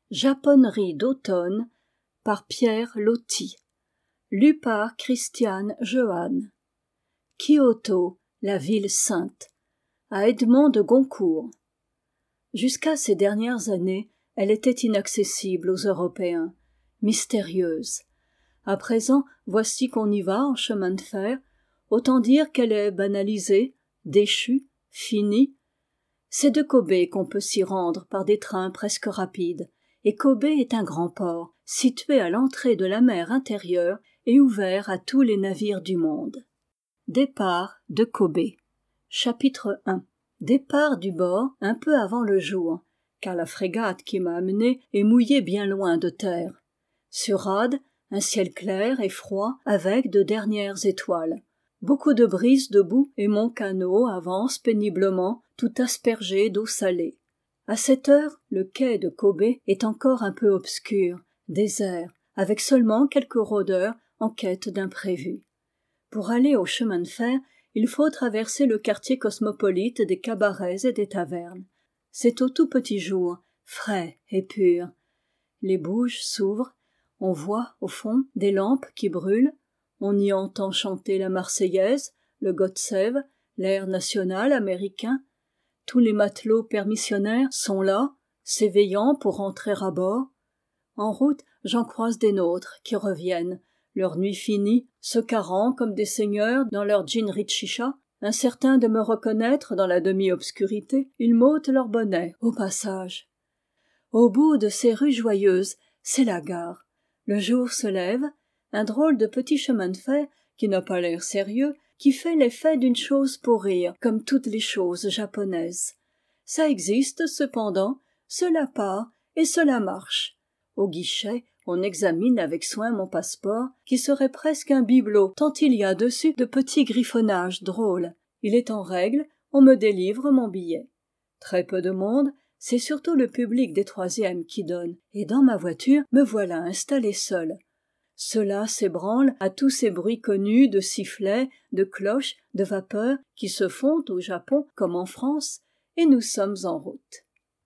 Japonnerie d'automne par Pierre Loti. Lu par Christiane Jehanne. Kyoto, la ville sainte. À Edmond de Goncourt. Jusqu'à ces dernières années, elle était inaccessible aux Européens, mystérieuse. À présent, voici qu'on y va en chemin de fer, autant dire qu'elle est banalisée, déchue, finie. C'est de Kobe qu'on peut s'y rendre par des trains presque rapides, et Kobe est un grand port, situé à l'entrée de la mer intérieure et ouvert à tous les navires du monde. Départ de Kobe. Chapitre 1. Départ du bord un peu avant le jour, car la frégate qui m'a amené est mouillée bien loin de terre. Sur rade, un ciel clair et froid avec de dernières étoiles. Beaucoup de brise debout et mon canot avance péniblement, tout aspergé d'eau salée. À cette heure, le quai de Kobe est encore un peu obscur, désert, avec seulement quelques rôdeurs en quête d'imprévus. Pour aller au chemin de fer, il faut traverser le quartier cosmopolite des cabarets et des tavernes. C'est au tout petit jour, frais et pur. Les bouges s'ouvrent, on voit, au fond, des lampes qui brûlent, on y entend chanter la Marseillaise, le God Save, l'air national américain. Tous les matelots permissionnaires sont là, s'éveillant pour rentrer à bord. En route, j'en croise des nôtres qui reviennent, leur nuit finie, se carrant comme des seigneurs dans leur jinrikisha. Incertains de me reconnaître dans la demi-obscurité, ils m'ôtent leur bonnet au passage. Au bout de ces rues joyeuses, c'est la gare. Le jour se lève, un drôle de petit chemin de fer, qui n'a pas l'air sérieux, qui fait l'effet d'une chose pour rire, comme toutes les choses japonaises. Ça existe, cependant, cela part et cela marche. Au guichet, on examine avec soin mon passeport, qui serait presque un bibelot, tant il y a dessus de petits griffonnages drôles. Il est en règle, on me délivre mon billet. Très peu de monde, c'est surtout le public des troisièmes qui donne, et dans ma voiture, me voilà installé seul. Cela s'ébranle à tous ces bruits connus de sifflets, de cloches, de vapeurs qui se font au Japon comme en France, et nous sommes en route.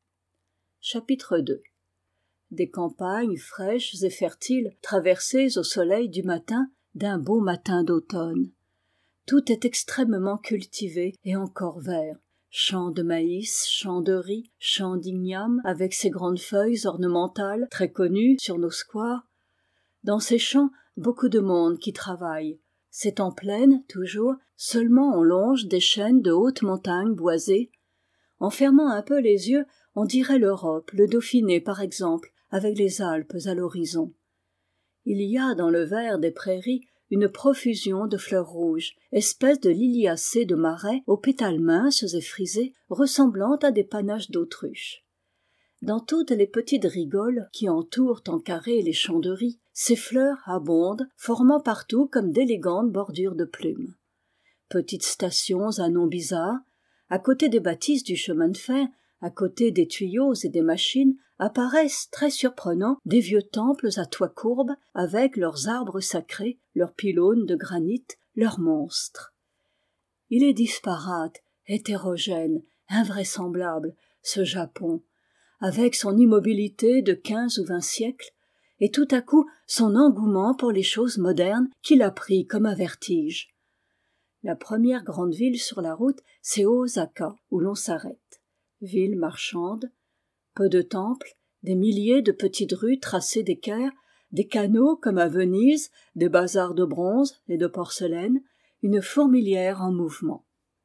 Chapitre 2. Des campagnes fraîches et fertiles traversées au soleil du matin d'un beau matin d'automne. Tout est extrêmement cultivé et encore vert. Champs de maïs, champs de riz, champs d'igname avec ses grandes feuilles ornementales très connues sur nos squares. Dans ces champs, beaucoup de monde qui travaille. C'est en plaine, toujours, seulement on longe des chaînes de hautes montagnes boisées. En fermant un peu les yeux, on dirait l'Europe, le Dauphiné par exemple, avec les Alpes à l'horizon. Il y a dans le vert des prairies une profusion de fleurs rouges, espèces de liliacées de marais aux pétales minces et frisés, ressemblant à des panaches d'autruche. Dans toutes les petites rigoles qui entourent en carré les champs de riz, ces fleurs abondent, formant partout comme d'élégantes bordures de plumes. Petites stations à noms bizarres, à côté des bâtisses du chemin de fer, à côté des tuyaux et des machines, apparaissent très surprenants des vieux temples à toits courbes, avec leurs arbres sacrés, leurs pylônes de granit, leurs monstres. Il est disparate, hétérogène, invraisemblable, ce Japon, avec son immobilité de 15 ou 20 siècles, et tout à coup son engouement pour les choses modernes qui l'a pris comme un vertige. La première grande ville sur la route, c'est Osaka, où l'on s'arrête. Ville marchande, peu de temples, des milliers de petites rues tracées d'équerres, des canaux comme à Venise, des bazars de bronze et de porcelaine, une fourmilière en mouvement.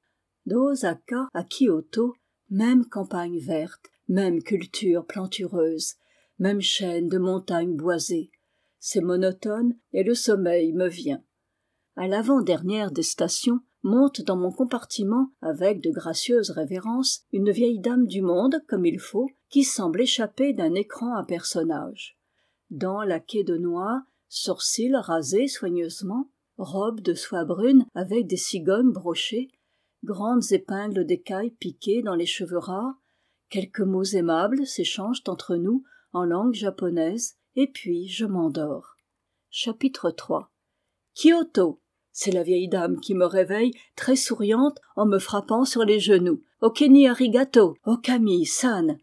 D'Osaka à Kyoto, même campagne verte, même culture plantureuse, même chaîne de montagnes boisées. C'est monotone et le sommeil me vient. À l'avant-dernière des stations, monte dans mon compartiment, avec de gracieuses révérences, une vieille dame du monde, comme il faut, qui semble échapper d'un écran à personnages. Dents laquées de noir, sourcils rasés soigneusement, robe de soie brune avec des cigognes brochées, grandes épingles d'écaille piquées dans les cheveux rares, quelques mots aimables s'échangent entre nous en langue japonaise, et puis je m'endors. Chapitre 3. Kyoto! C'est la vieille dame qui me réveille, très souriante, en me frappant sur les genoux. « Okeni arigato, okami-san »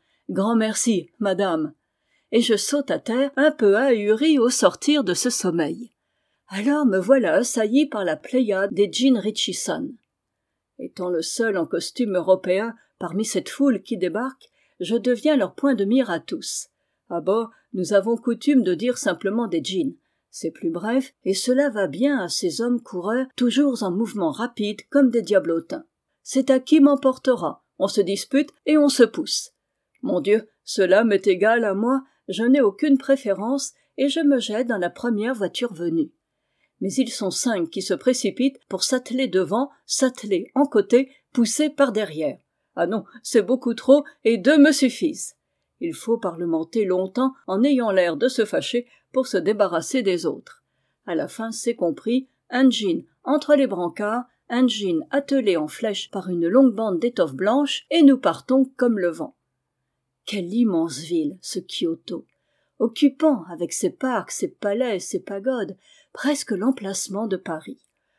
Grand merci, madame. et je saute à terre un peu ahuri au sortir de ce sommeil. Alors me voilà assailli par la pléiade des Jean Richison. Étant le seul en costume européen parmi cette foule qui débarque, je deviens leur point de mire à tous. À bord, nous avons coutume de dire simplement des jeans. C'est plus bref, et cela va bien à ces hommes coureurs toujours en mouvement rapide comme des diablotins. C'est à qui m'emportera, on se dispute et on se pousse. Mon Dieu, cela m'est égal à moi, je n'ai aucune préférence et je me jette dans la première voiture venue. Mais ils sont 5 qui se précipitent pour s'atteler devant, s'atteler en côté, pousser par derrière. Ah non, c'est beaucoup trop et 2 me suffisent. Il faut parlementer longtemps en ayant l'air de se fâcher pour se débarrasser des autres. À la fin, c'est compris, un jean entre les brancards, un jean attelé en flèche par une longue bande d'étoffe blanche, et nous partons comme le vent. Quelle immense ville, ce Kyoto! Occupant, avec ses parcs, ses palais, ses pagodes, presque l'emplacement de Paris.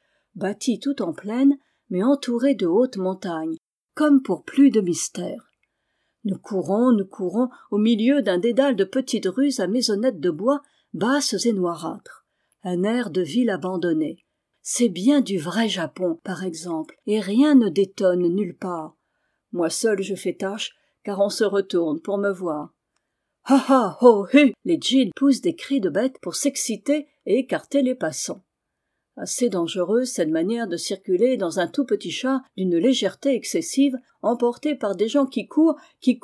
Bâti tout en plaine, mais entouré de hautes montagnes, comme pour plus de mystère. Nous courons au milieu d'un dédale de petites rues à maisonnettes de bois, basses et noirâtres. Un air de ville abandonnée. C'est bien du vrai Japon, par exemple, et rien ne détonne nulle part. Moi seul je fais tâche, car on se retourne pour me voir. Ha ha, ho, hu! Les djinns poussent des cris de bête pour s'exciter et écarter les passants. Assez dangereuse cette manière de circuler dans un tout petit char d'une légèreté excessive, emporté par des gens qui courent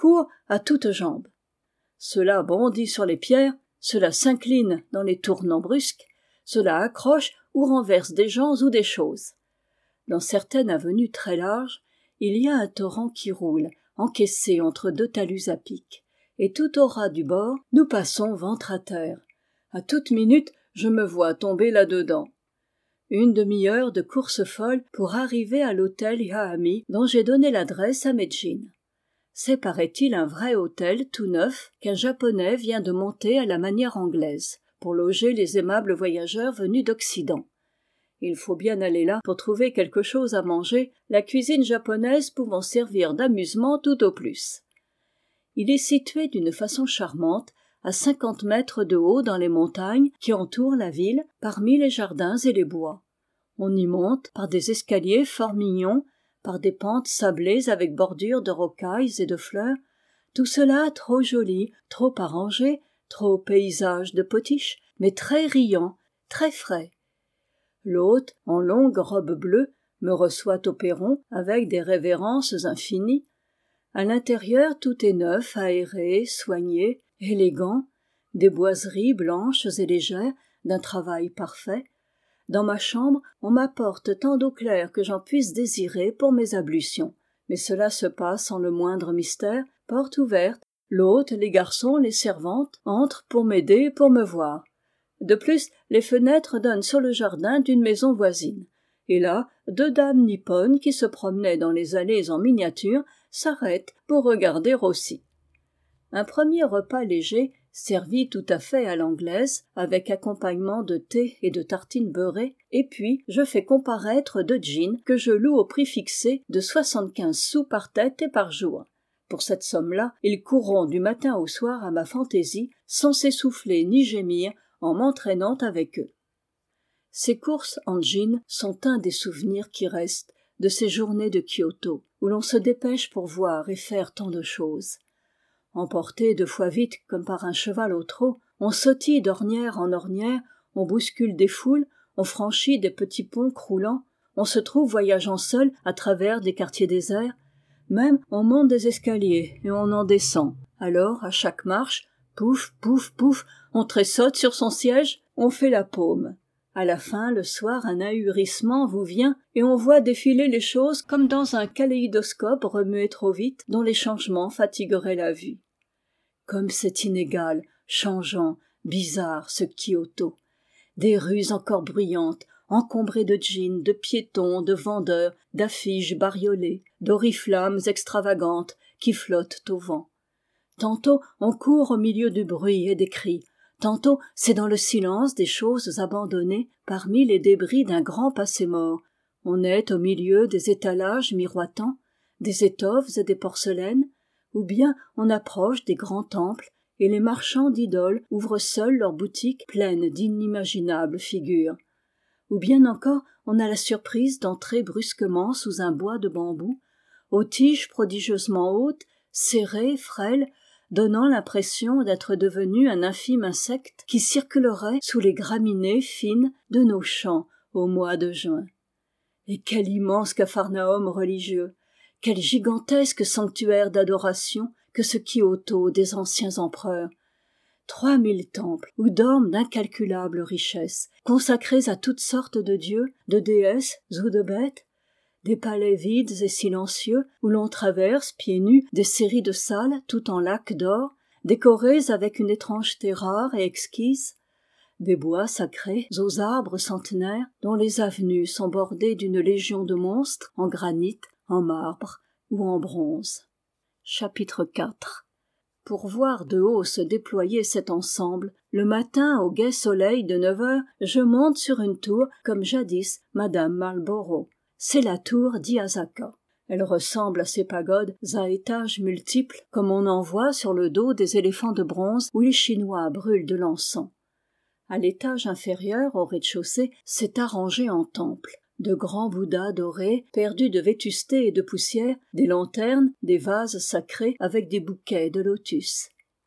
à toutes jambes. Cela bondit sur les pierres, cela s'incline dans les tournants brusques, cela accroche ou renverse des gens ou des choses. Dans certaines avenues très larges, il y a un torrent qui roule, encaissé entre 2 talus à pic, et tout au ras du bord, nous passons ventre à terre. À toute minute, je me vois tomber là-dedans. Une demi-heure de course folle pour arriver à l'hôtel Ihahami dont j'ai donné l'adresse à mes djinns. C'est, paraît-il, un vrai hôtel tout neuf qu'un Japonais vient de monter à la manière anglaise, pour loger les aimables voyageurs venus d'Occident. Il faut bien aller là pour trouver quelque chose à manger, la cuisine japonaise pouvant servir d'amusement tout au plus. Il est situé d'une façon charmante, à 50 mètres de haut dans les montagnes qui entourent la ville, parmi les jardins et les bois. On y monte par des escaliers fort mignons, par des pentes sablées avec bordure de rocailles et de fleurs, tout cela trop joli, trop arrangé, trop paysage de potiche, mais très riant, très frais. L'hôte, en longue robe bleue, me reçoit au perron avec des révérences infinies. À l'intérieur, tout est neuf, aéré, soigné, élégant, des boiseries blanches et légères, d'un travail parfait. Dans ma chambre, on m'apporte tant d'eau claire que j'en puisse désirer pour mes ablutions. Mais cela se passe sans le moindre mystère, porte ouverte, l'hôte, les garçons, les servantes entrent pour m'aider, pour me voir. De plus, les fenêtres donnent sur le jardin d'une maison voisine. Et là, 2 dames nippones qui se promenaient dans les allées en miniature s'arrêtent pour regarder aussi. Un premier repas léger, servi tout à fait à l'anglaise, avec accompagnement de thé et de tartines beurrées, et puis je fais comparaître 2 djinns que je loue au prix fixé de 75 sous par tête et par jour. Pour cette somme-là, ils courront du matin au soir à ma fantaisie, sans s'essouffler ni gémir, en m'entraînant avec eux. Ces courses en djinn sont un des souvenirs qui restent de ces journées de Kyoto, où l'on se dépêche pour voir et faire tant de choses. Emporté 2 fois vite comme par un cheval au trot, on sautille d'ornière en ornière, on bouscule des foules, on franchit des petits ponts croulants, on se trouve voyageant seul à travers des quartiers déserts, même on monte des escaliers et on en descend. Alors, à chaque marche, pouf, pouf, pouf, on tressaute sur son siège, on fait la paume. À la fin, le soir, un ahurissement vous vient et on voit défiler les choses comme dans un kaléidoscope remué trop vite dont les changements fatigueraient la vue. Comme c'est inégal, changeant, bizarre ce Kyoto. Des rues encore bruyantes, encombrées de djinns, de piétons, de vendeurs, d'affiches bariolées, d'oriflammes extravagantes qui flottent au vent. Tantôt on court au milieu du bruit et des cris, tantôt c'est dans le silence des choses abandonnées parmi les débris d'un grand passé mort. On est au milieu des étalages miroitants, des étoffes et des porcelaines, ou bien on approche des grands temples et les marchands d'idoles ouvrent seuls leurs boutiques pleines d'inimaginables figures. Ou bien encore, on a la surprise d'entrer brusquement sous un bois de bambou, aux tiges prodigieusement hautes, serrées, frêles, donnant l'impression d'être devenu un infime insecte qui circulerait sous les graminées fines de nos champs au mois de juin. Et quel immense capharnaüm religieux, quel gigantesque sanctuaire d'adoration que ce Kyoto des anciens empereurs. 3000 temples où dorment d'incalculables richesses, consacrés à toutes sortes de dieux, de déesses ou de bêtes, des palais vides et silencieux où l'on traverse pieds nus des séries de salles tout en lacs d'or, décorées avec une étrangeté rare et exquise, des bois sacrés aux arbres centenaires dont les avenues sont bordées d'une légion de monstres en granit, en marbre ou en bronze. Chapitre 4. Pour voir de haut se déployer cet ensemble, le matin au gai soleil de 9 heures, je monte sur une tour comme jadis Madame Marlborough. C'est la tour d'Iyazaka. Elle ressemble à ces pagodes à étages multiples comme on en voit sur le dos des éléphants de bronze où les Chinois brûlent de l'encens. À l'étage inférieur, au rez-de-chaussée, c'est arrangé en temple. De grands bouddhas dorés, perdus de vétusté et de poussière, des lanternes, des vases sacrés avec des bouquets de lotus.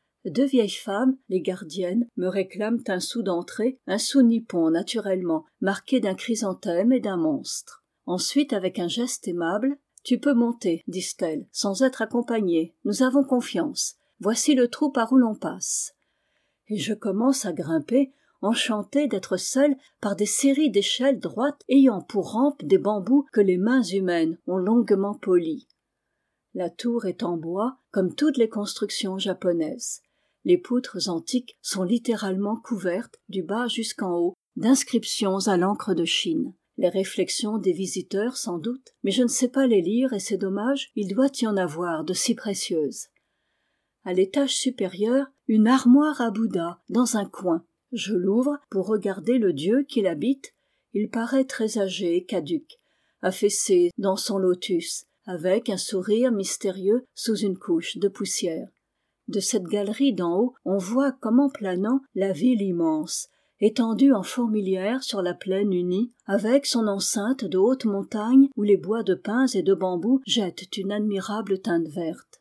2 vieilles femmes, les gardiennes, me réclament un sou d'entrée, un sou nippon naturellement, marqué d'un chrysanthème et d'un monstre. Ensuite, avec un geste aimable, « Tu peux monter, disent-elles, sans être accompagnée. Nous avons confiance. Voici le trou par où l'on passe. » Et je commence à grimper, enchanté d'être seul par des séries d'échelles droites ayant pour rampe des bambous que les mains humaines ont longuement polis. La tour est en bois, comme toutes les constructions japonaises. Les poutres antiques sont littéralement couvertes, du bas jusqu'en haut, d'inscriptions à l'encre de Chine. Les réflexions des visiteurs sans doute, mais je ne sais pas les lire et c'est dommage, il doit y en avoir de si précieuses. À l'étage supérieur, une armoire à Bouddha, dans un coin. Je l'ouvre pour regarder le dieu qui l'habite. Il paraît très âgé et caduc, affaissé dans son lotus, avec un sourire mystérieux sous une couche de poussière. De cette galerie d'en haut, on voit comme en planant la ville immense, étendue en fourmilière sur la plaine unie, avec son enceinte de hautes montagnes où les bois de pins et de bambous jettent une admirable teinte verte.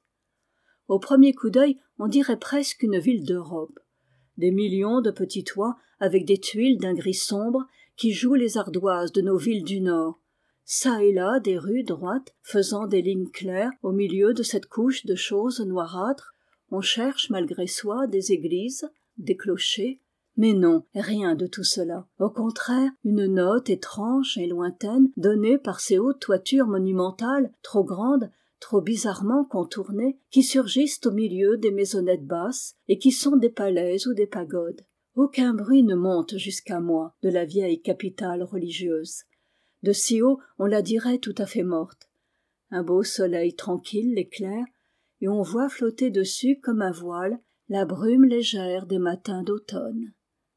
Au premier coup d'œil, on dirait presque une ville d'Europe. Des millions de petits toits avec des tuiles d'un gris sombre qui jouent les ardoises de nos villes du Nord. Ça et là des rues droites faisant des lignes claires au milieu de cette couche de choses noirâtres. On cherche malgré soi des églises, des clochers. Mais non, rien de tout cela. Au contraire, une note étrange et lointaine donnée par ces hautes toitures monumentales, trop grandes, trop bizarrement contournées, qui surgissent au milieu des maisonnettes basses et qui sont des palais ou des pagodes. Aucun bruit ne monte jusqu'à moi de la vieille capitale religieuse. De si haut, on la dirait tout à fait morte. Un beau soleil tranquille l'éclaire, et on voit flotter dessus comme un voile la brume légère des matins d'automne.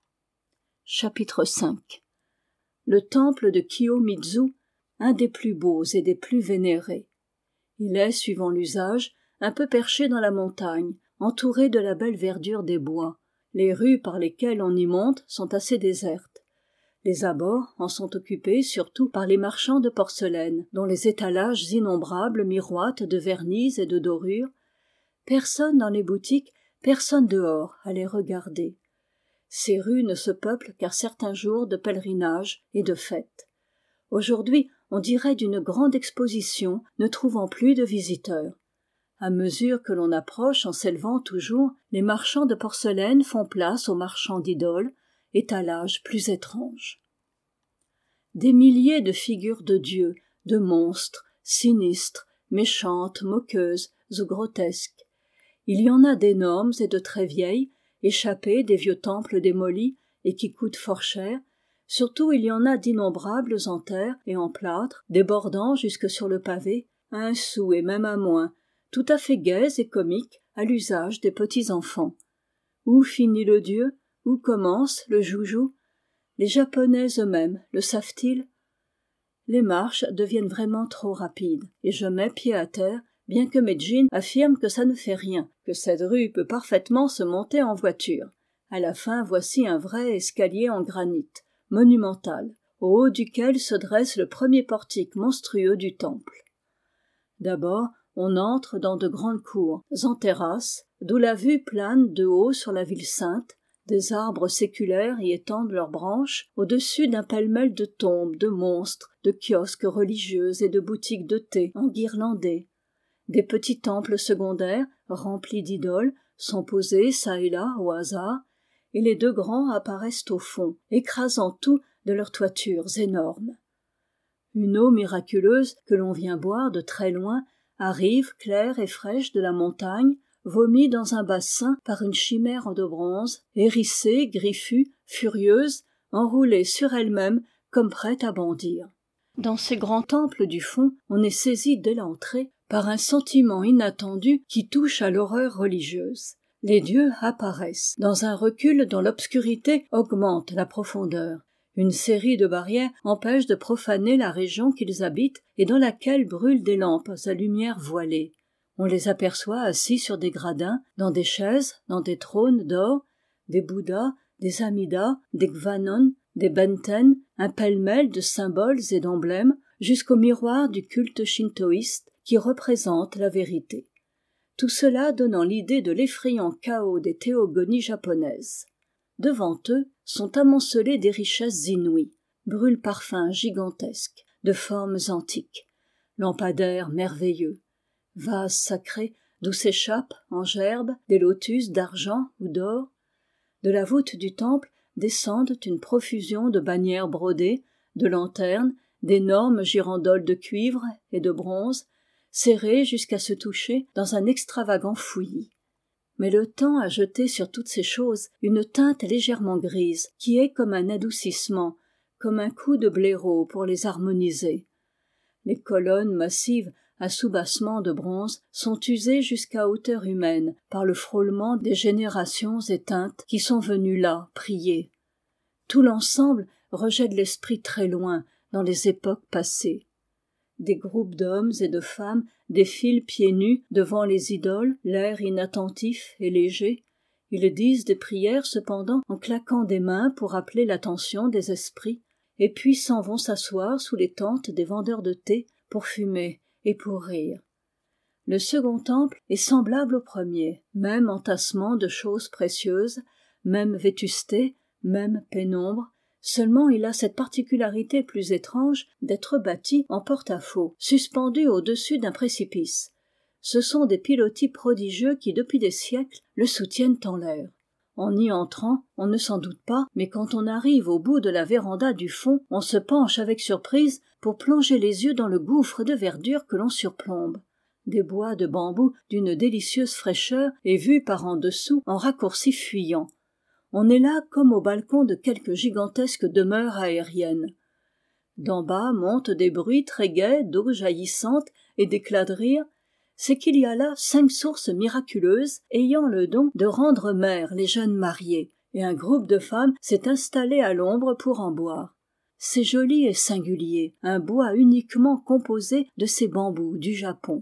Chapitre 5. Le temple de Kiyomizu, un des plus beaux et des plus vénérés. Il est, suivant l'usage, un peu perché dans la montagne, entouré de la belle verdure des bois. Les rues par lesquelles on y monte sont assez désertes. Les abords en sont occupés surtout par les marchands de porcelaine, dont les étalages innombrables miroitent de vernis et de dorures. Personne dans les boutiques, personne dehors à les regarder. Ces rues ne se peuplent qu'à certains jours de pèlerinage et de fêtes. Aujourd'hui, on dirait d'une grande exposition, ne trouvant plus de visiteurs. À mesure que l'on approche en s'élevant toujours, les marchands de porcelaine font place aux marchands d'idoles, étalages plus étranges. Des milliers de figures de dieux, de monstres, sinistres, méchantes, moqueuses ou grotesques. Il y en a d'énormes et de très vieilles, échappées des vieux temples démolis et qui coûtent fort cher. Surtout il y en a d'innombrables en terre et en plâtre, débordant jusque sur le pavé, à 1 sou et même à moins, tout à fait gaies et comiques à l'usage des petits enfants. Où finit le dieu? Où commence le joujou? Les Japonais eux-mêmes le savent-ils? Les marches deviennent vraiment trop rapides, et je mets pied à terre, bien que mes jeans affirment que ça ne fait rien, que cette rue peut parfaitement se monter en voiture. À la fin, voici un vrai escalier en granit, monumental, au haut duquel se dresse le premier portique monstrueux du temple. D'abord, on entre dans de grandes cours en terrasse, d'où la vue plane de haut sur la ville sainte. Des arbres séculaires y étendent leurs branches au-dessus d'un pêle-mêle de tombes, de monstres, de kiosques religieux et de boutiques de thé enguirlandées. Des petits temples secondaires, remplis d'idoles, sont posés çà et là au hasard, et les deux grands apparaissent au fond, écrasant tout de leurs toitures énormes. Une eau miraculeuse que l'on vient boire de très loin arrive claire et fraîche de la montagne, vomie dans un bassin par une chimère de bronze, hérissée, griffue, furieuse, enroulée sur elle-même comme prête à bondir. Dans ces grands temples du fond, on est saisi dès l'entrée par un sentiment inattendu qui touche à l'horreur religieuse. Les dieux apparaissent, dans un recul dont l'obscurité augmente la profondeur. Une série de barrières empêche de profaner la région qu'ils habitent et dans laquelle brûlent des lampes à lumière voilée. On les aperçoit assis sur des gradins, dans des chaises, dans des trônes d'or, des Bouddhas, des Amidas, des Gwanon, des Benten, un pêle-mêle de symboles et d'emblèmes, jusqu'au miroir du culte shintoïste qui représente la vérité. Tout cela donnant l'idée de l'effrayant chaos des théogonies japonaises. Devant eux sont amoncelées des richesses inouïes, brûle-parfums gigantesques, de formes antiques, lampadaires merveilleux, vases sacrés d'où s'échappent, en gerbes, des lotus d'argent ou d'or. De la voûte du temple descendent une profusion de bannières brodées, de lanternes, d'énormes girandoles de cuivre et de bronze, serrées jusqu'à se toucher dans un extravagant fouillis. Mais le temps a jeté sur toutes ces choses une teinte légèrement grise, qui est comme un adoucissement, comme un coup de blaireau pour les harmoniser. Les colonnes massives à soubassement de bronze sont usées jusqu'à hauteur humaine par le frôlement des générations éteintes qui sont venues là prier. Tout l'ensemble rejette l'esprit très loin dans les époques passées. Des groupes d'hommes et de femmes défilent pieds nus devant les idoles, l'air inattentif et léger. Ils disent des prières cependant en claquant des mains pour appeler l'attention des esprits, et puis s'en vont s'asseoir sous les tentes des vendeurs de thé pour fumer et pour rire. Le second temple est semblable au premier, même entassement de choses précieuses, même vétusté, même pénombre, seulement il a cette particularité plus étrange d'être bâti en porte-à-faux, suspendu au-dessus d'un précipice. Ce sont des pilotis prodigieux qui, depuis des siècles, le soutiennent en l'air. En y entrant, on ne s'en doute pas, mais quand on arrive au bout de la véranda du fond, on se penche avec surprise pour plonger les yeux dans le gouffre de verdure que l'on surplombe. Des bois de bambou d'une délicieuse fraîcheur et vus par en dessous en raccourcis fuyants. On est là comme au balcon de quelque gigantesque demeure aérienne. D'en bas montent des bruits très gais d'eau jaillissante et d'éclats de rire. C'est qu'il y a là 5 sources miraculeuses ayant le don de rendre mères les jeunes mariées, et un groupe de femmes s'est installé à l'ombre pour en boire. C'est joli et singulier, un bois uniquement composé de ces bambous du Japon.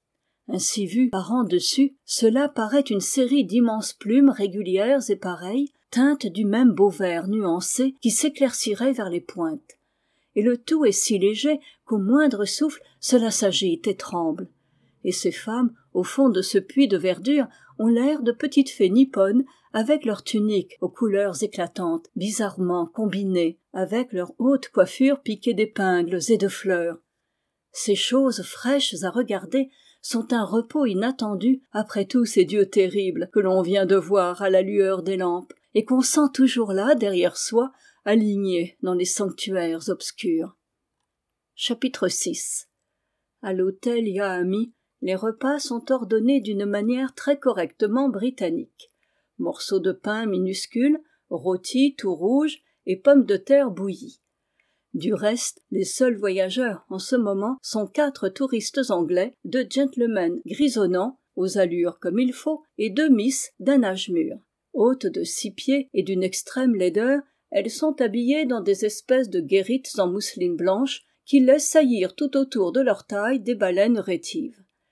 Ainsi vu par en dessus, cela paraît une série d'immenses plumes régulières et pareilles, teintes du même beau vert nuancé qui s'éclaircirait vers les pointes. Et le tout est si léger qu'au moindre souffle, cela s'agite et tremble. Et ces femmes, au fond de ce puits de verdure, ont l'air de petites fées nippones avec leurs tuniques aux couleurs éclatantes, bizarrement combinées, avec leurs hautes coiffures piquées d'épingles et de fleurs. Ces choses fraîches à regarder sont un repos inattendu après tous ces dieux terribles que l'on vient de voir à la lueur des lampes et qu'on sent toujours là derrière soi, alignés dans les sanctuaires obscurs. Chapitre 6. À l'hôtel Yaami, les repas sont ordonnés d'une manière très correctement britannique. Morceaux de pain minuscules, rôtis tout rouges et pommes de terre bouillies. Du reste, les seuls voyageurs en ce moment sont 4 touristes anglais, 2 gentlemen grisonnants, aux allures comme il faut, et 2 miss d'un âge mûr. Hautes de 6 pieds et d'une extrême laideur, elles sont habillées dans des espèces de guérites en mousseline blanche qui laissent saillir tout autour de leur taille des baleines rétives.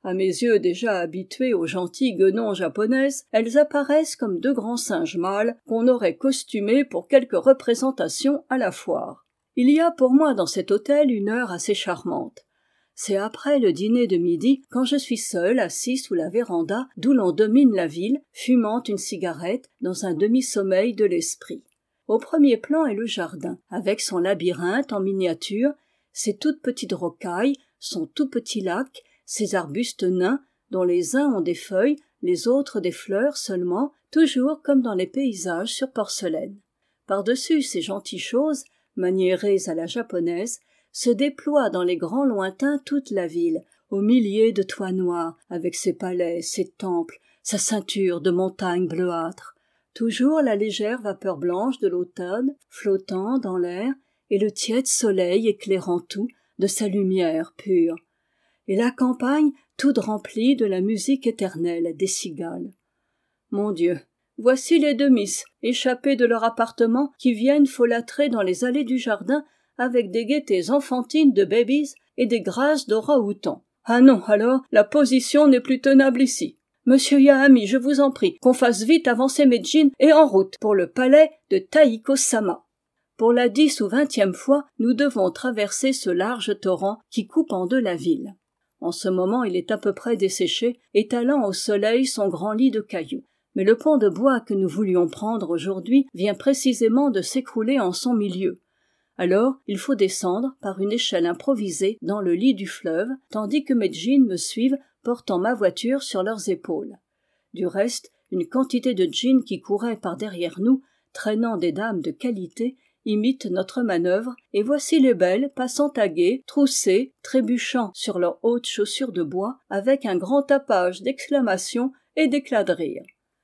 À mes yeux déjà habitués aux gentilles guenons japonaises, elles apparaissent comme deux grands singes mâles qu'on aurait costumés pour quelque représentation à la foire. Il y a pour moi dans cet hôtel une heure assez charmante. C'est après le dîner de midi, quand je suis seul, assis sous la véranda, d'où l'on domine la ville, fumant une cigarette dans un demi-sommeil de l'esprit. Au premier plan est le jardin, avec son labyrinthe en miniature, ses toutes petites rocailles, son tout petit lac, ces arbustes nains, dont les uns ont des feuilles, les autres des fleurs seulement, toujours comme dans les paysages sur porcelaine. Par-dessus ces gentilles choses, maniérées à la japonaise, se déploie dans les grands lointains toute la ville, aux milliers de toits noirs, avec ses palais, ses temples, sa ceinture de montagnes bleuâtres. Toujours la légère vapeur blanche de l'automne, flottant dans l'air, et le tiède soleil éclairant tout de sa lumière pure. Et la campagne toute remplie de la musique éternelle des cigales. Mon Dieu, voici les deux misses, échappées de leur appartement, qui viennent folâtrer dans les allées du jardin avec des gaietés enfantines de babies et des grâces d'orang-outans. Ah non, alors, la position n'est plus tenable ici. Monsieur Yahami, je vous en prie, qu'on fasse vite avancer mes jeans et en route pour le palais de Taiko-sama. Pour la 10 ou 20e fois, nous devons traverser ce large torrent qui coupe en deux la ville. En ce moment, il est à peu près desséché, étalant au soleil son grand lit de cailloux. Mais le pont de bois que nous voulions prendre aujourd'hui vient précisément de s'écrouler en son milieu. Alors, il faut descendre par une échelle improvisée dans le lit du fleuve, tandis que mes jeans me suivent, portant ma voiture sur leurs épaules. Du reste, une quantité de jeans qui couraient par derrière nous, traînant des dames de qualité, imite notre manœuvre, et voici les belles passant à gué, troussées, trébuchant sur leurs hautes chaussures de bois, avec un grand tapage d'exclamations et d'éclats de rire.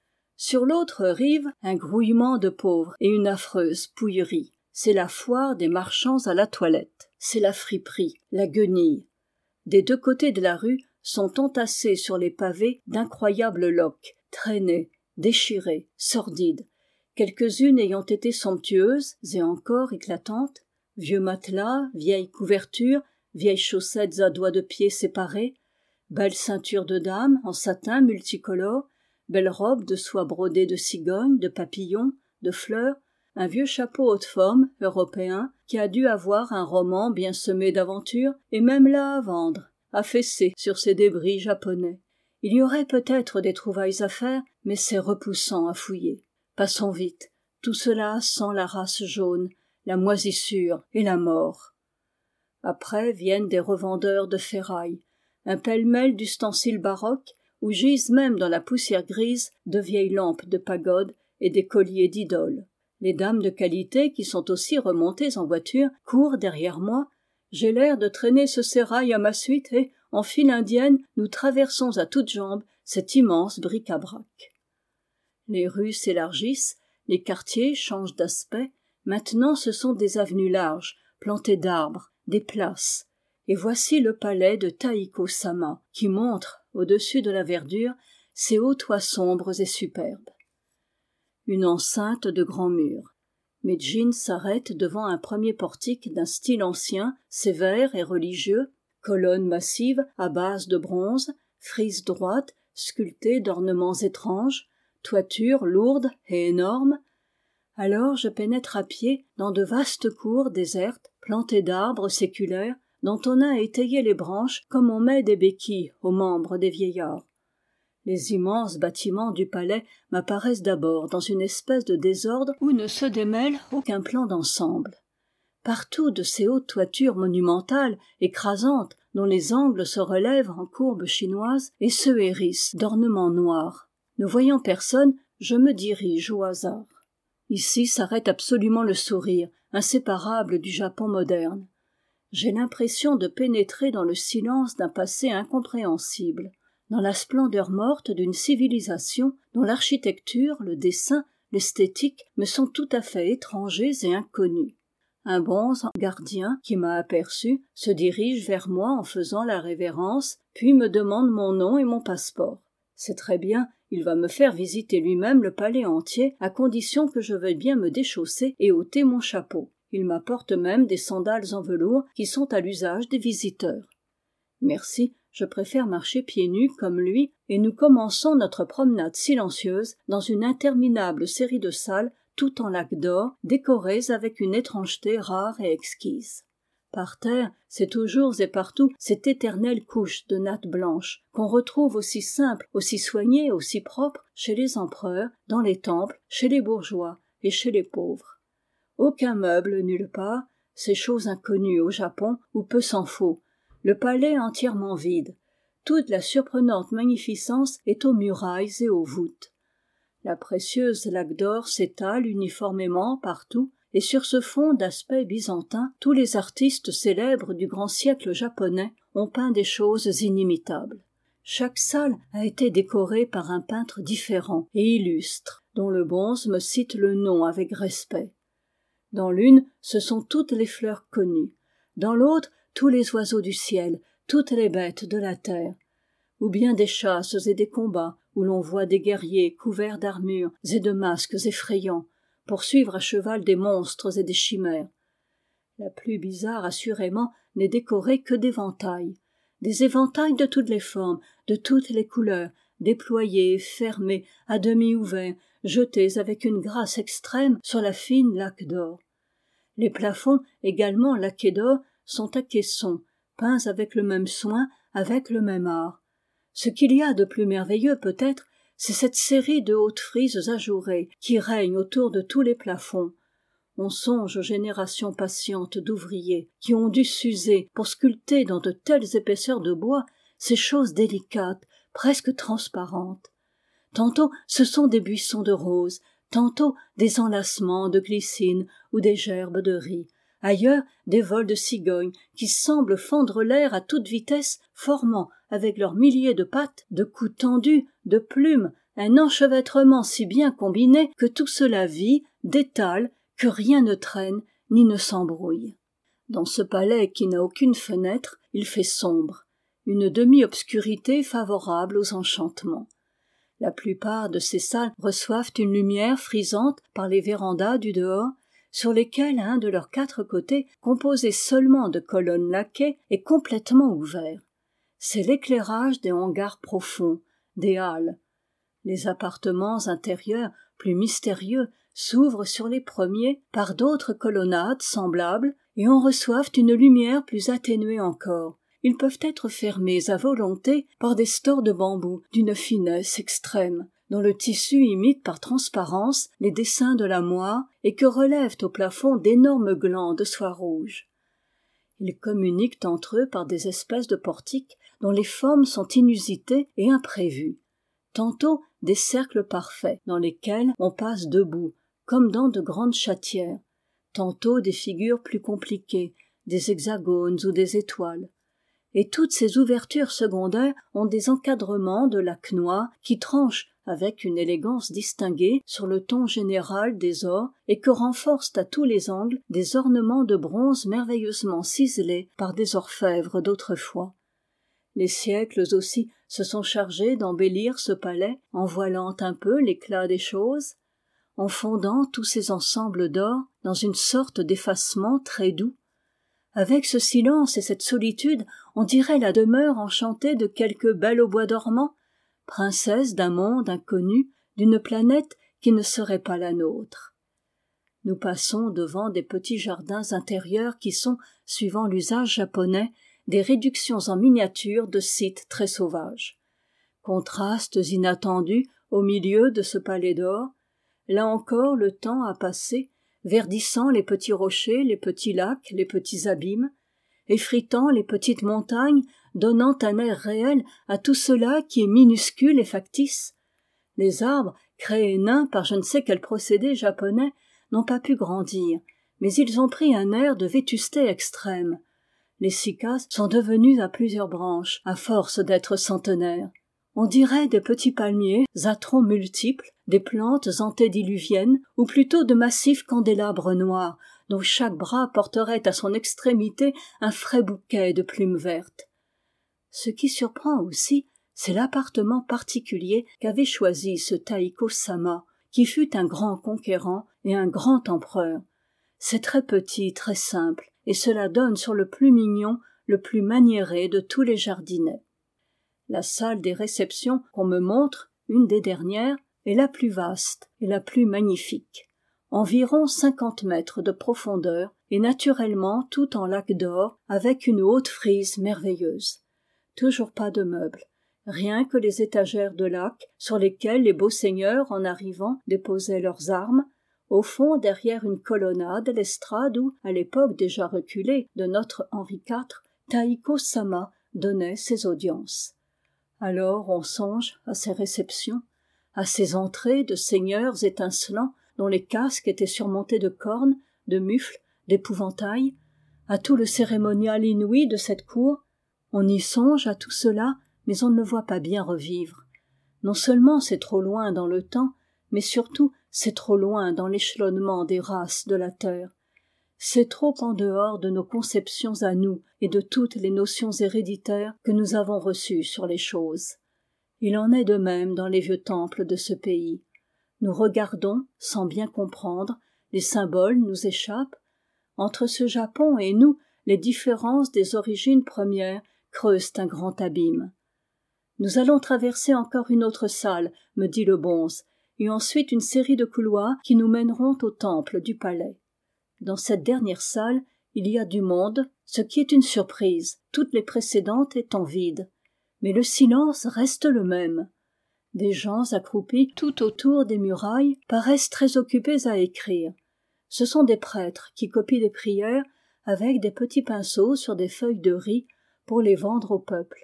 Sur l'autre rive, un grouillement de pauvres et une affreuse pouillerie. C'est la foire des marchands à la toilette. C'est la friperie, la guenille. Des deux côtés de la rue sont entassés sur les pavés d'incroyables loques, traînées, déchirées, sordides, quelques-unes ayant été somptueuses et encore éclatantes, vieux matelas, vieilles couvertures, vieilles chaussettes à doigts de pied séparés, belles ceintures de dames en satin multicolore, belles robes de soie brodée de cigognes, de papillons, de fleurs, un vieux chapeau haute forme, européen, qui a dû avoir un roman bien semé d'aventures, et même là à vendre, affaissé sur ces débris japonais. Il y aurait peut-être des trouvailles à faire, mais c'est repoussant à fouiller. Passons vite, tout cela sent la race jaune, la moisissure et la mort. Après viennent des revendeurs de ferraille, un pêle-mêle d'ustensiles baroques, où gisent même dans la poussière grise de vieilles lampes de pagode et des colliers d'idoles. Les dames de qualité, qui sont aussi remontées en voiture, courent derrière moi. J'ai l'air de traîner ce sérail à ma suite et, en file indienne, nous traversons à toutes jambes cet immense bric-à-brac. Les rues s'élargissent, les quartiers changent d'aspect. Maintenant ce sont des avenues larges, plantées d'arbres, des places. Et voici le palais de Taiko-sama, qui montre, au-dessus de la verdure, ses hauts toits sombres et superbes. Une enceinte de grands murs. Mes jeans s'arrêtent devant un premier portique d'un style ancien, sévère et religieux, colonnes massives à base de bronze, frises droites, sculptées d'ornements étranges, toiture lourde et énorme. Alors je pénètre à pied dans de vastes cours désertes, plantées d'arbres séculaires, dont on a étayé les branches comme on met des béquilles aux membres des vieillards. Les immenses bâtiments du palais m'apparaissent d'abord dans une espèce de désordre où ne se démêle aucun plan d'ensemble. Partout de ces hautes toitures monumentales, écrasantes, dont les angles se relèvent en courbes chinoises et se hérissent d'ornements noirs. Ne voyant personne, je me dirige au hasard. Ici s'arrête absolument le sourire, inséparable du Japon moderne. J'ai l'impression de pénétrer dans le silence d'un passé incompréhensible, dans la splendeur morte d'une civilisation dont l'architecture, le dessin, l'esthétique me sont tout à fait étrangers et inconnus. Un bon gardien qui m'a aperçu se dirige vers moi en faisant la révérence, puis me demande mon nom et mon passeport. C'est très bien, il va me faire visiter lui-même le palais entier, à condition que je veuille bien me déchausser et ôter mon chapeau. Il m'apporte même des sandales en velours qui sont à l'usage des visiteurs. Merci, Je préfère marcher pieds nus comme lui, et nous commençons notre promenade silencieuse dans une interminable série de salles tout en lac d'or, décorées avec une étrangeté rare et exquise. Par terre, c'est toujours et partout cette éternelle couche de natte blanche qu'on retrouve aussi simple, aussi soignée, aussi propre chez les empereurs, dans les temples, chez les bourgeois et chez les pauvres. Aucun meuble nulle part, c'est chose inconnue au Japon où peu s'en faut. Le palais entièrement vide. Toute la surprenante magnificence est aux murailles et aux voûtes. La précieuse laque d'or s'étale uniformément partout, et sur ce fond d'aspect byzantin, tous les artistes célèbres du grand siècle japonais ont peint des choses inimitables. Chaque salle a été décorée par un peintre différent et illustre, dont le bonze me cite le nom avec respect. Dans l'une, ce sont toutes les fleurs connues. Dans l'autre, tous les oiseaux du ciel, toutes les bêtes de la terre. Ou bien des chasses et des combats, où l'on voit des guerriers couverts d'armures et de masques effrayants, poursuivre à cheval des monstres et des chimères. La plus bizarre, assurément, n'est décorée que d'éventails. Des éventails de toutes les formes, de toutes les couleurs, déployés, fermés, à demi ouverts, jetés avec une grâce extrême sur la fine laque d'or. Les plafonds, également laqués d'or, sont à caissons, peints avec le même soin, avec le même art. Ce qu'il y a de plus merveilleux peut-être, c'est cette série de hautes frises ajourées qui règne autour de tous les plafonds. On songe aux générations patientes d'ouvriers qui ont dû s'user pour sculpter dans de telles épaisseurs de bois ces choses délicates, presque transparentes. Tantôt ce sont des buissons de roses, tantôt des enlacements de glycines ou des gerbes de riz, ailleurs des vols de cigognes qui semblent fendre l'air à toute vitesse, formant avec leurs milliers de pattes, de coups tendus, de plumes, un enchevêtrement si bien combiné que tout cela vit, détale, que rien ne traîne ni ne s'embrouille. Dans ce palais qui n'a aucune fenêtre, il fait sombre, une demi-obscurité favorable aux enchantements. La plupart de ces salles reçoivent une lumière frisante par les vérandas du dehors, sur lesquelles un de leurs 4 côtés, composé seulement de colonnes laquées, est complètement ouvert. C'est l'éclairage des hangars profonds, des halles. Les appartements intérieurs, plus mystérieux, s'ouvrent sur les premiers par d'autres colonnades semblables et en reçoivent une lumière plus atténuée encore. Ils peuvent être fermés à volonté par des stores de bambou d'une finesse extrême, dont le tissu imite par transparence les dessins de la moire et que relèvent au plafond d'énormes glands de soie rouge. Ils communiquent entre eux par des espèces de portiques dont les formes sont inusitées et imprévues. Tantôt des cercles parfaits dans lesquels on passe debout, comme dans de grandes chatières. Tantôt des figures plus compliquées, des hexagones ou des étoiles. Et toutes ces ouvertures secondaires ont des encadrements de laque noire qui tranchent avec une élégance distinguée sur le ton général des ors et que renforcent à tous les angles des ornements de bronze merveilleusement ciselés par des orfèvres d'autrefois. Les siècles aussi se sont chargés d'embellir ce palais en voilant un peu l'éclat des choses, en fondant tous ces ensembles d'or dans une sorte d'effacement très doux. Avec ce silence et cette solitude, on dirait la demeure enchantée de quelque belle au bois dormant, princesse d'un monde inconnu, d'une planète qui ne serait pas la nôtre. Nous passons devant des petits jardins intérieurs qui sont, suivant l'usage japonais, des réductions en miniature de sites très sauvages. Contrastes inattendus au milieu de ce palais d'or, là encore le temps a passé, verdissant les petits rochers, les petits lacs, les petits abîmes, effritant les petites montagnes, donnant un air réel à tout cela qui est minuscule et factice. Les arbres, créés nains par je ne sais quel procédé japonais, n'ont pas pu grandir, mais ils ont pris un air de vétusté extrême. Les cycas sont devenus à plusieurs branches, à force d'être centenaires. On dirait des petits palmiers à troncs multiples, des plantes antédiluviennes, ou plutôt de massifs candélabres noirs, dont chaque bras porterait à son extrémité un frais bouquet de plumes vertes. Ce qui surprend aussi, c'est l'appartement particulier qu'avait choisi ce Taiko-sama, qui fut un grand conquérant et un grand empereur. C'est très petit, très simple, et cela donne sur le plus mignon, le plus maniéré de tous les jardinets. La salle des réceptions qu'on me montre, une des dernières, est la plus vaste et la plus magnifique. Environ 50 mètres de profondeur et naturellement tout en laque d'or avec une haute frise merveilleuse. Toujours pas de meubles, rien que les étagères de laque sur lesquelles les beaux seigneurs en arrivant déposaient leurs armes. Au fond, derrière une colonnade, l'estrade où, à l'époque déjà reculée de notre Henri IV, Taïko Sama donnait ses audiences. Alors on songe à ces réceptions, à ces entrées de seigneurs étincelants dont les casques étaient surmontés de cornes, de mufles, d'épouvantails, à tout le cérémonial inouï de cette cour. On y songe à tout cela, mais on ne le voit pas bien revivre. Non seulement c'est trop loin dans le temps, mais surtout c'est trop loin dans l'échelonnement des races de la terre. C'est trop en dehors de nos conceptions à nous et de toutes les notions héréditaires que nous avons reçues sur les choses. Il en est de même dans les vieux temples de ce pays. Nous regardons, sans bien comprendre, les symboles nous échappent. Entre ce Japon et nous, les différences des origines premières creusent un grand abîme. Nous allons traverser encore une autre salle, me dit le bonze, et ensuite une série de couloirs qui nous mèneront au temple du palais. Dans cette dernière salle, il y a du monde, ce qui est une surprise, toutes les précédentes étant vides. Mais le silence reste le même. Des gens accroupis tout autour des murailles paraissent très occupés à écrire. Ce sont des prêtres qui copient des prières avec des petits pinceaux sur des feuilles de riz pour les vendre au peuple.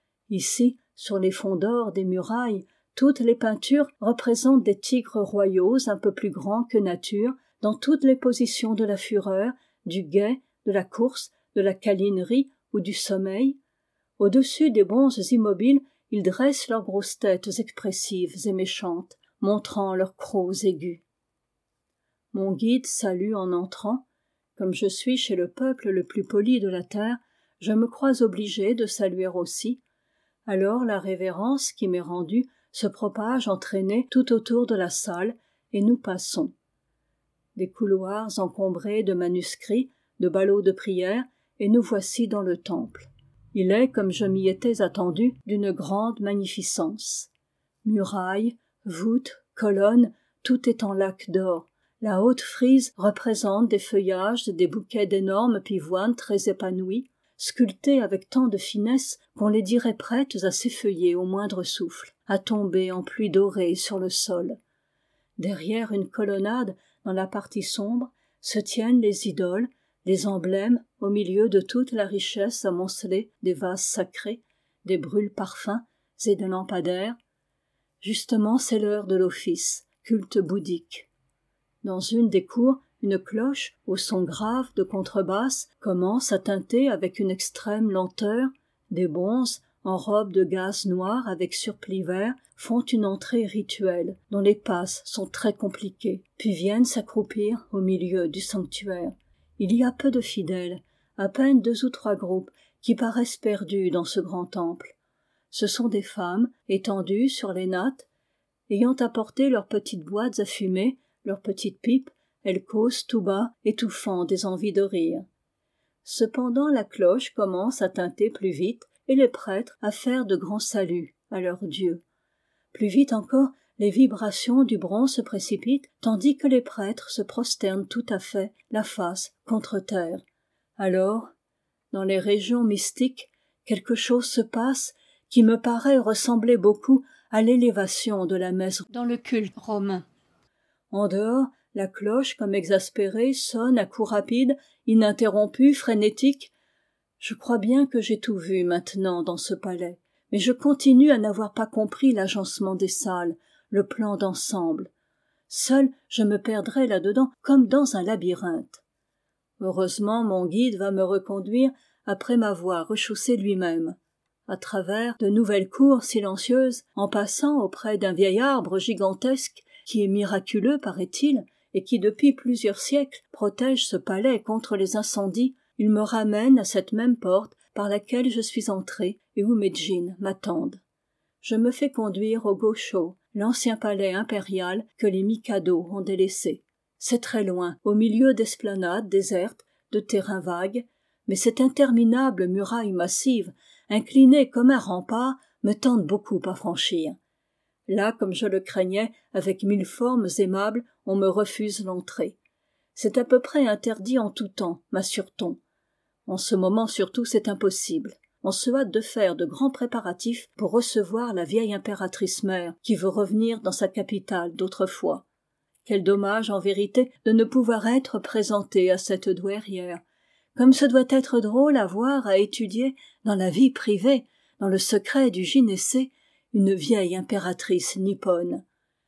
Ici, sur les fonds d'or des murailles, toutes les peintures représentent des tigres royaux un peu plus grands que nature, dans toutes les positions de la fureur, du guet, de la course, de la câlinerie ou du sommeil. Au-dessus des bonzes immobiles, ils dressent leurs grosses têtes expressives et méchantes, montrant leurs crocs aigus. Mon guide salue en entrant. Comme je suis chez le peuple le plus poli de la terre, je me crois obligé de saluer aussi. Alors la révérence qui m'est rendue se propage en traînée tout autour de la salle, et nous passons. Des couloirs encombrés de manuscrits, de ballots de prière, et nous voici dans le temple. Il est, comme je m'y étais attendu, d'une grande magnificence. Murailles, voûtes, colonnes, tout est en laque d'or. La haute frise représente des feuillages et des bouquets d'énormes pivoines très épanouis, sculptés avec tant de finesse qu'on les dirait prêtes à s'effeuiller au moindre souffle, à tomber en pluie dorée sur le sol. Derrière une colonnade, dans la partie sombre, se tiennent les idoles, les emblèmes au milieu de toute la richesse amoncelée des vases sacrés, des brûle-parfums et des lampadaires. Justement, c'est l'heure de l'office, culte bouddhique. Dans une des cours, une cloche, au son grave de contrebasse, commence à tinter avec une extrême lenteur. Des bonzes, en robe de gaze noire avec surplis vert, font une entrée rituelle, dont les passes sont très compliquées, puis viennent s'accroupir au milieu du sanctuaire. Il y a peu de fidèles, à peine 2 ou 3 groupes, qui paraissent perdus dans ce grand temple. Ce sont des femmes, étendues sur les nattes, ayant apporté leurs petites boîtes à fumer, leurs petites pipes, elles causent tout bas, étouffant des envies de rire. Cependant la cloche commence à tinter plus vite, et les prêtres à faire de grands saluts à leur Dieu. Plus vite encore, les vibrations du bronze se précipitent, tandis que les prêtres se prosternent tout à fait, la face contre terre. Alors, dans les régions mystiques, quelque chose se passe qui me paraît ressembler beaucoup à l'élévation de la messe dans le culte romain. En dehors, la cloche, comme exaspérée, sonne à coups rapides, ininterrompue, frénétique. Je crois bien que j'ai tout vu maintenant dans ce palais, mais je continue à n'avoir pas compris l'agencement des salles, le plan d'ensemble. Seul, je me perdrais là-dedans comme dans un labyrinthe. Heureusement, mon guide va me reconduire après m'avoir rechaussé lui-même. À travers de nouvelles cours silencieuses, en passant auprès d'un vieil arbre gigantesque qui est miraculeux, paraît-il, et qui depuis plusieurs siècles protège ce palais contre les incendies, il me ramène à cette même porte par laquelle je suis entré et où mes djinns m'attendent. Je me fais conduire au Gosho, l'ancien palais impérial que les Mikado ont délaissé. C'est très loin, au milieu d'esplanades désertes, de terrains vagues, mais cette interminable muraille massive, inclinée comme un rempart, me tente beaucoup à franchir. Là, comme je le craignais, avec 1000 formes aimables, on me refuse l'entrée. C'est à peu près interdit en tout temps, m'assure-t-on. En ce moment surtout, c'est impossible. On se hâte de faire de grands préparatifs pour recevoir la vieille impératrice mère qui veut revenir dans sa capitale d'autrefois. Quel dommage, en vérité, de ne pouvoir être présenté à cette douairière. Comme ce doit être drôle à voir, à étudier, dans la vie privée, dans le secret du gynécée, une vieille impératrice nippone.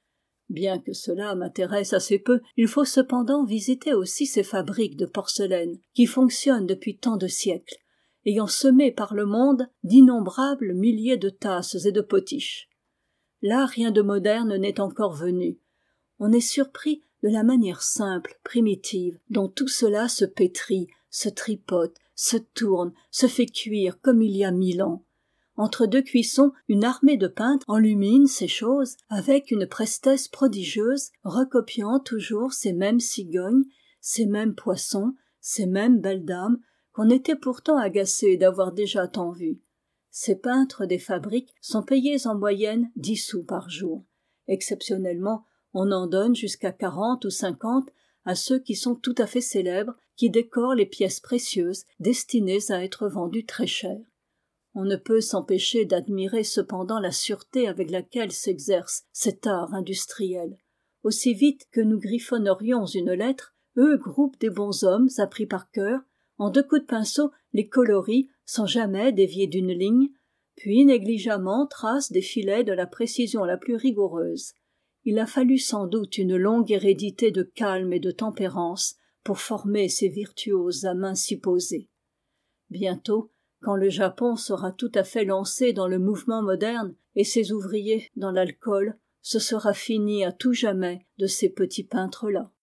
Bien que cela m'intéresse assez peu, il faut cependant visiter aussi ces fabriques de porcelaine qui fonctionnent depuis tant de siècles, ayant semé par le monde d'innombrables milliers de tasses et de potiches. Là, rien de moderne n'est encore venu. On est surpris de la manière simple, primitive, dont tout cela se pétrit, se tripote, se tourne, se fait cuire comme il y a 1000 ans. Entre deux cuissons, une armée de peintres enlumine ces choses avec une prestesse prodigieuse, recopiant toujours ces mêmes cigognes, ces mêmes poissons, ces mêmes belles dames, qu'on était pourtant agacé d'avoir déjà tant vues. Ces peintres des fabriques sont payés en moyenne 10 sous par jour. Exceptionnellement, on en donne jusqu'à 40 ou 50 à ceux qui sont tout à fait célèbres, qui décorent les pièces précieuses destinées à être vendues très cher. On ne peut s'empêcher d'admirer cependant la sûreté avec laquelle s'exerce cet art industriel. Aussi vite que nous griffonnerions une lettre, eux groupent des bonshommes appris par cœur, en 2 coups de pinceau les coloris sans jamais dévier d'une ligne, puis négligemment tracent des filets de la précision la plus rigoureuse. Il a fallu sans doute une longue hérédité de calme et de tempérance pour former ces virtuoses à main si posée. Bientôt, quand le Japon sera tout à fait lancé dans le mouvement moderne et ses ouvriers dans l'alcool, ce sera fini à tout jamais de ces petits peintres-là.